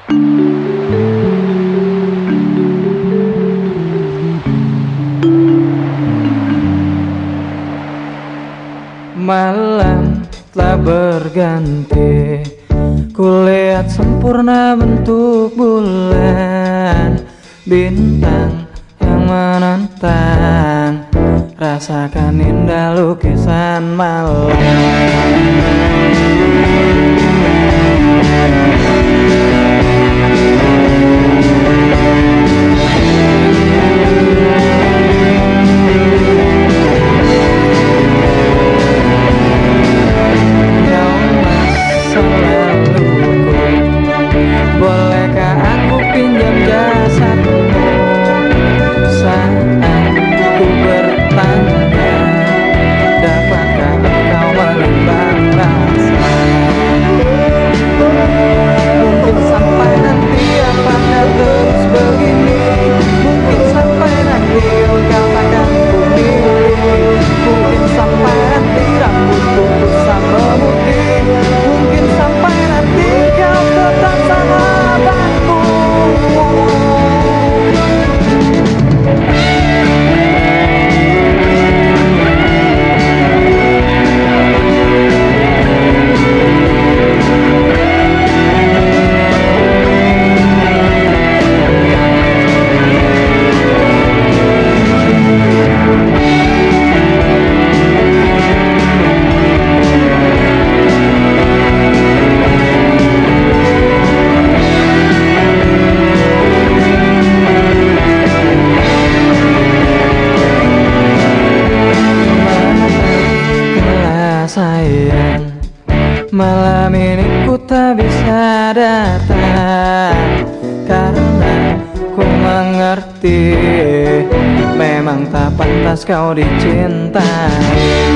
Malam telah berganti, kulihat sempurna bentuk bulan, bintang yang menentang, rasakan indah lukisan malam. Bolehkah aku pinjam jasadmu saat ku bertanya, dapatkah engkau menimbang rasa? Mungkin sampai nanti apakah terus begini, mungkin sampai nanti engkau takkan ku miliki, mungkin sampai nanti rambutku bisa memutih, mungkin sampai nanti kau tetap sahabatku. Sayang, malam ini ku tak bisa datang karena ku mengerti memang tak pantas kau dicintai.